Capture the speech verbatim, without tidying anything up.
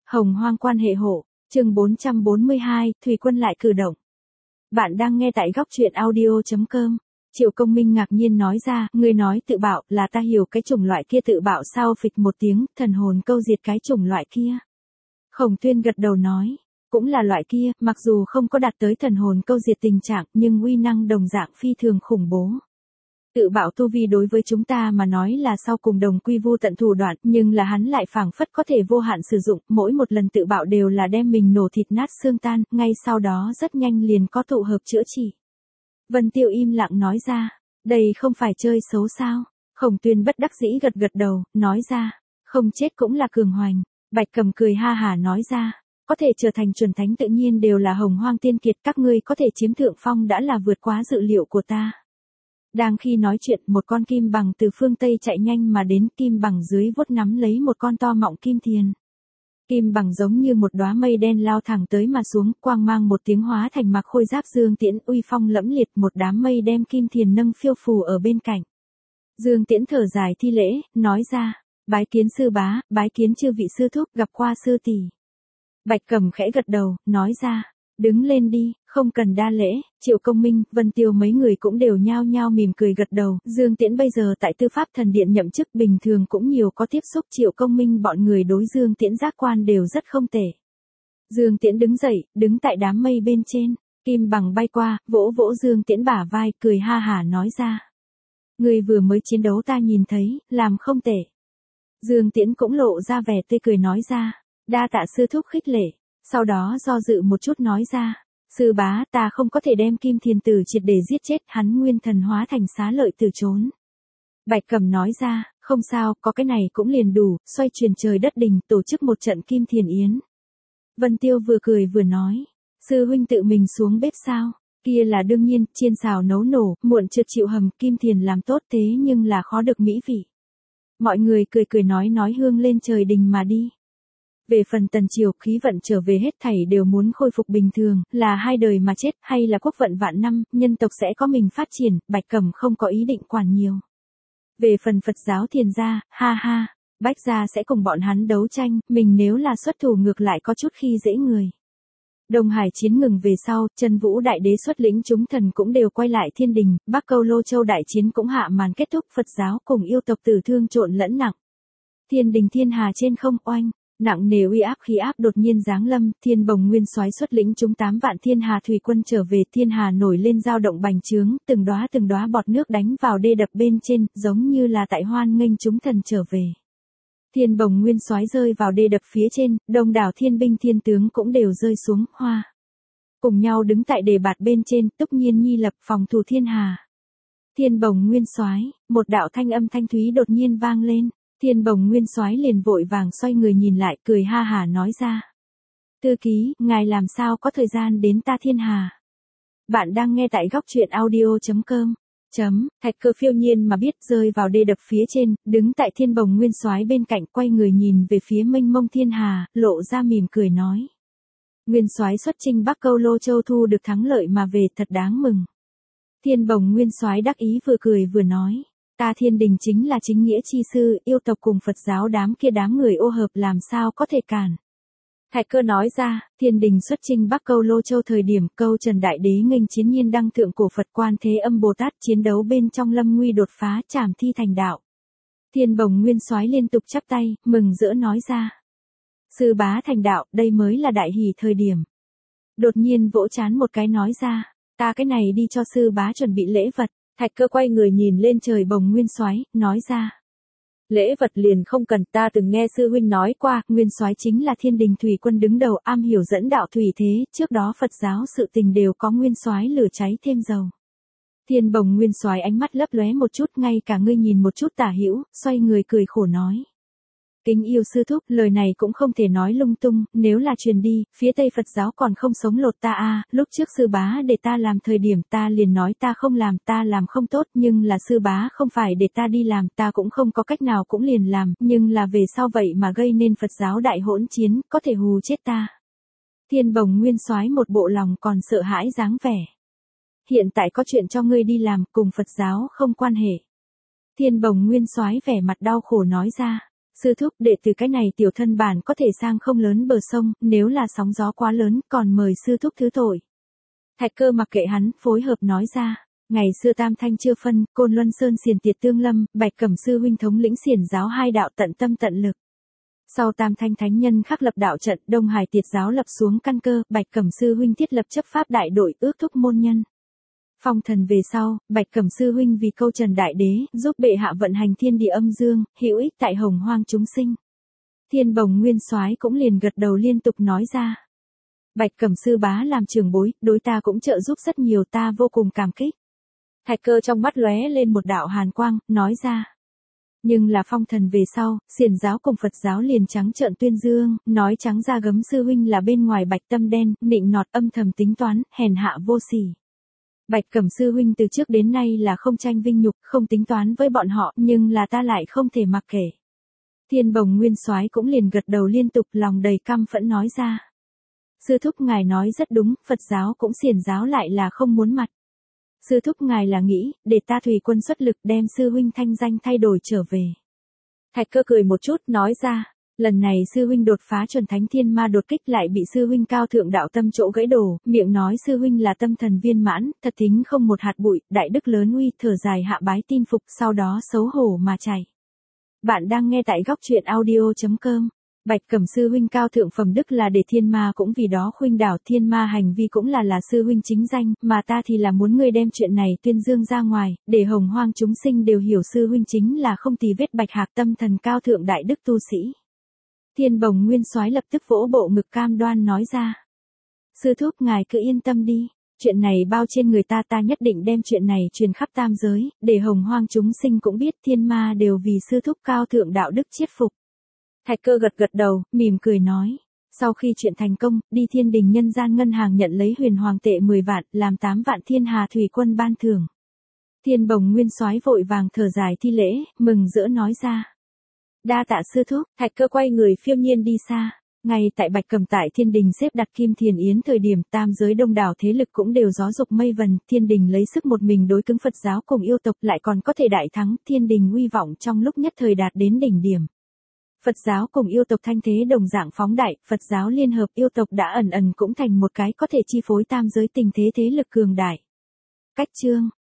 Hồng hoang quan hệ hộ, chương bốn trăm bốn mươi hai, Thủy Quân lại cử động. Bạn đang nghe tại góc truyện audio.com. Triệu Công Minh ngạc nhiên nói ra, ngươi nói tự bạo là ta hiểu cái chủng loại kia tự bạo sao? Phịch một tiếng, thần hồn câu diệt cái chủng loại kia. Khổng Tuyên gật đầu nói, cũng là loại kia, mặc dù không có đạt tới thần hồn câu diệt tình trạng, nhưng uy năng đồng dạng phi thường khủng bố. Tự bạo tu vi đối với chúng ta mà nói là sau cùng đồng quy vu tận thủ đoạn, nhưng là hắn lại phảng phất có thể vô hạn sử dụng, mỗi một lần tự bạo đều là đem mình nổ thịt nát xương tan, ngay sau đó rất nhanh liền có tụ hợp chữa trị. Vân Tiêu im lặng nói ra, đây không phải chơi xấu sao? Khổng Tuyên bất đắc dĩ gật gật đầu, nói ra, không chết cũng là cường hoành. Bạch Cầm cười ha hả nói ra, có thể trở thành chuẩn thánh tự nhiên đều là hồng hoang tiên kiệt, các ngươi có thể chiếm thượng phong đã là vượt quá dự liệu của ta. Đang khi nói chuyện, một con kim bằng từ phương Tây chạy nhanh mà đến, kim bằng dưới vuốt nắm lấy một con to mọng kim thiền. Kim bằng giống như một đóa mây đen lao thẳng tới mà xuống, quang mang một tiếng hóa thành mặc khôi giáp Dương Tiễn, uy phong lẫm liệt, một đám mây đem kim thiền nâng phiêu phù ở bên cạnh. Dương Tiễn thở dài thi lễ, nói ra, bái kiến sư bá, bái kiến chư vị sư thúc, gặp qua sư tỷ. Bạch Cầm khẽ gật đầu, nói ra, đứng lên đi, không cần đa lễ. Triệu Công Minh, Vân Tiêu mấy người cũng đều nhao nhao mỉm cười gật đầu. Dương Tiễn bây giờ tại Tư Pháp Thần Điện nhậm chức, bình thường cũng nhiều có tiếp xúc. Triệu Công Minh bọn người đối Dương Tiễn giác quan đều rất không tệ. Dương Tiễn đứng dậy, đứng tại đám mây bên trên, kim bằng bay qua, vỗ vỗ Dương Tiễn bả vai, cười ha hả nói ra, người vừa mới chiến đấu ta nhìn thấy, làm không tệ. Dương Tiễn cũng lộ ra vẻ tươi cười nói ra, đa tạ sư thúc khích lệ. Sau đó do dự một chút nói ra, sư bá, ta không có thể đem Kim Thiền Tử triệt để giết chết, hắn nguyên thần hóa thành xá lợi tử trốn. Bạch Cầm nói ra, không sao, có cái này cũng liền đủ, xoay chuyển trời đất đình, tổ chức một trận Kim Thiền Yến. Vân Tiêu vừa cười vừa nói, sư huynh tự mình xuống bếp sao? Kia là đương nhiên, chiên xào nấu nổ, muộn trượt chịu hầm, Kim Thiền làm tốt thế nhưng là khó được mỹ vị. Mọi người cười cười nói nói hương lên trời đình mà đi. Về phần Tần Triều, khí vận trở về hết thảy đều muốn khôi phục bình thường, là hai đời mà chết, hay là quốc vận vạn năm, nhân tộc sẽ có mình phát triển, Bạch Cầm không có ý định quản nhiều. Về phần Phật giáo Thiền gia, ha ha, Bách gia sẽ cùng bọn hắn đấu tranh, mình nếu là xuất thủ ngược lại có chút khi dễ người. Đông Hải chiến ngừng về sau, Chân Vũ Đại Đế xuất lĩnh chúng thần cũng đều quay lại thiên đình, Bắc Câu Lô Châu đại chiến cũng hạ màn kết thúc, Phật giáo cùng yêu tộc tử thương trộn lẫn nặng. Thiên đình thiên hà trên không oanh. Nặng nề uy áp khí áp đột nhiên giáng lâm, Thiên Bồng Nguyên Soái xuất lĩnh chúng tám vạn thiên hà thủy quân trở về, thiên hà nổi lên dao động bành trướng, từng đóa từng đóa bọt nước đánh vào đê đập bên trên, giống như là tại hoan nghênh chúng thần trở về. Thiên Bồng Nguyên Soái rơi vào đê đập phía trên, đông đảo thiên binh thiên tướng cũng đều rơi xuống, hoa. Cùng nhau đứng tại đề bạt bên trên, Túc Nhiên Nhi lập phòng thủ thiên hà. Thiên Bồng Nguyên Soái, một đạo thanh âm thanh thúy đột nhiên vang lên. Thiên Bồng Nguyên Soái liền vội vàng xoay người nhìn lại, cười ha hả nói ra. Thư ký, ngài làm sao có thời gian đến ta thiên hà? Bạn đang nghe tại góc truyện audio.com. Chấm, Thạch Cơ phiêu nhiên mà biết rơi vào đê đập phía trên, đứng tại Thiên Bồng Nguyên Soái bên cạnh, quay người nhìn về phía mênh mông thiên hà, lộ ra mỉm cười nói. Nguyên Soái xuất chinh Bắc Câu Lô Châu thu được thắng lợi mà về, thật đáng mừng. Thiên Bồng Nguyên Soái đắc ý vừa cười vừa nói. Ta thiên đình chính là chính nghĩa chi sư, yêu tộc cùng Phật giáo đám kia đám người ô hợp làm sao có thể cản. Thạch Cơ nói ra, thiên đình xuất chinh Bắc Câu Lô Châu thời điểm, Câu Trần Đại Đế nghênh chiến nhiên đăng thượng cổ Phật Quan Thế Âm Bồ Tát, chiến đấu bên trong lâm nguy đột phá, trảm thi thành đạo. Thiên Bồng Nguyên Soái liên tục chắp tay, mừng rỡ nói ra. Sư bá thành đạo, đây mới là đại hỷ thời điểm. Đột nhiên vỗ chán một cái nói ra, ta cái này đi cho sư bá chuẩn bị lễ vật. Thạch Cơ quay người nhìn lên trời Bồng Nguyên Soái, nói ra. Lễ vật liền không cần, ta từng nghe sư huynh nói qua, Nguyên Soái chính là thiên đình thủy quân đứng đầu, am hiểu dẫn đạo thủy thế, trước đó Phật giáo sự tình đều có Nguyên Soái lửa cháy thêm dầu. Thiên Bồng Nguyên Soái ánh mắt lấp lóe một chút, ngay cả ngươi nhìn một chút tả hữu, xoay người cười khổ nói. Kính yêu sư thúc, lời này cũng không thể nói lung tung, nếu là truyền đi, phía Tây Phật giáo còn không sống lột ta a. Lúc trước sư bá để ta làm thời điểm ta liền nói ta không làm, ta làm không tốt, nhưng là sư bá không phải để ta đi làm, ta cũng không có cách nào cũng liền làm, nhưng là về sau vậy mà gây nên Phật giáo đại hỗn chiến, có thể hù chết ta. Thiên Bồng Nguyên Soái một bộ lòng còn sợ hãi dáng vẻ. Hiện tại có chuyện cho ngươi đi làm, cùng Phật giáo không quan hệ. Thiên Bồng Nguyên Soái vẻ mặt đau khổ nói ra. Sư thúc, đệ từ cái này tiểu thân bản có thể sang không lớn bờ sông, nếu là sóng gió quá lớn, còn mời sư thúc thứ tội. Thạch Cơ mặc kệ hắn, phối hợp nói ra. Ngày xưa tam thanh chưa phân, Côn Luân Sơn xiển tiệt tương lâm, Bạch Cẩm sư huynh thống lĩnh xiển giáo hai đạo tận tâm tận lực. Sau tam thanh thánh nhân khắc lập đạo trận, Đông Hải tiệt giáo lập xuống căn cơ, Bạch Cẩm sư huynh thiết lập chấp pháp đại đội ước thúc môn nhân. Phong thần về sau, Bạch Cẩm sư huynh vì câu trần đại đế, giúp bệ hạ vận hành thiên địa âm dương, hữu ích tại hồng hoang chúng sinh. Thiên Bồng Nguyên Soái cũng liền gật đầu liên tục nói ra. Bạch Cẩm sư bá làm trưởng bối, đối ta cũng trợ giúp rất nhiều, ta vô cùng cảm kích. Thạch Cơ trong mắt lóe lên một đạo hàn quang, nói ra. Nhưng là phong thần về sau, xiển giáo cùng Phật giáo liền trắng trợn tuyên dương, nói trắng ra gấm sư huynh là bên ngoài bạch tâm đen, nịnh nọt âm thầm tính toán, hèn hạ vô sỉ. Bạch Cẩm sư huynh từ trước đến nay là không tranh vinh nhục, không tính toán với bọn họ, nhưng là ta lại không thể mặc kệ. Thiên Bồng Nguyên Soái cũng liền gật đầu liên tục, lòng đầy căm phẫn nói ra. Sư thúc ngài nói rất đúng, Phật giáo cũng xiển giáo lại là không muốn mặt. Sư thúc ngài là nghĩ, để ta Thủy Quân xuất lực đem sư huynh thanh danh thay đổi trở về. Thạch Cơ cười một chút, nói ra, lần này sư huynh đột phá chuẩn thánh thiên ma đột kích lại bị sư huynh cao thượng đạo tâm chỗ gãy đổ, miệng nói sư huynh là tâm thần viên mãn, thật thính không một hạt bụi, đại đức lớn uy, thở dài hạ bái tin phục, sau đó xấu hổ mà chạy. Bạn đang nghe tại góc truyện audio chấm com. Bạch Cẩm sư huynh cao thượng phẩm đức là để thiên ma cũng vì đó khuynh đảo, thiên ma hành vi cũng là là sư huynh chính danh, mà ta thì là muốn ngươi đem chuyện này tuyên dương ra ngoài, để hồng hoang chúng sinh đều hiểu sư huynh chính là không tì vết bạch hạc tâm thần cao thượng đại đức tu sĩ. Thiên Bồng Nguyên Soái lập tức vỗ bộ ngực cam đoan nói ra. Sư thúc ngài cứ yên tâm đi, chuyện này bao trên người ta, ta nhất định đem chuyện này truyền khắp tam giới, để hồng hoang chúng sinh cũng biết thiên ma đều vì sư thúc cao thượng đạo đức chiết phục. Thạch Cơ gật gật đầu, mỉm cười nói. Sau khi chuyện thành công, đi thiên đình nhân gian ngân hàng nhận lấy huyền hoàng tệ mười vạn, làm tám vạn thiên hà thủy quân ban thưởng. Thiên Bồng Nguyên Soái vội vàng thở dài thi lễ, mừng rỡ nói ra. Đa tạ sư thúc. Thạch Cơ quay người phiêu nhiên đi xa. Ngay tại Bạch Cẩm tại thiên đình xếp đặt Kim Thiền Yến thời điểm, tam giới đông đảo thế lực cũng đều gió dục mây vần, thiên đình lấy sức một mình đối cứng Phật giáo cùng yêu tộc, lại còn có thể đại thắng, thiên đình uy vọng trong lúc nhất thời đạt đến đỉnh điểm. Phật giáo cùng yêu tộc thanh thế đồng dạng phóng đại, Phật giáo liên hợp yêu tộc đã ẩn ẩn cũng thành một cái có thể chi phối tam giới tình thế thế lực cường đại. Cách chương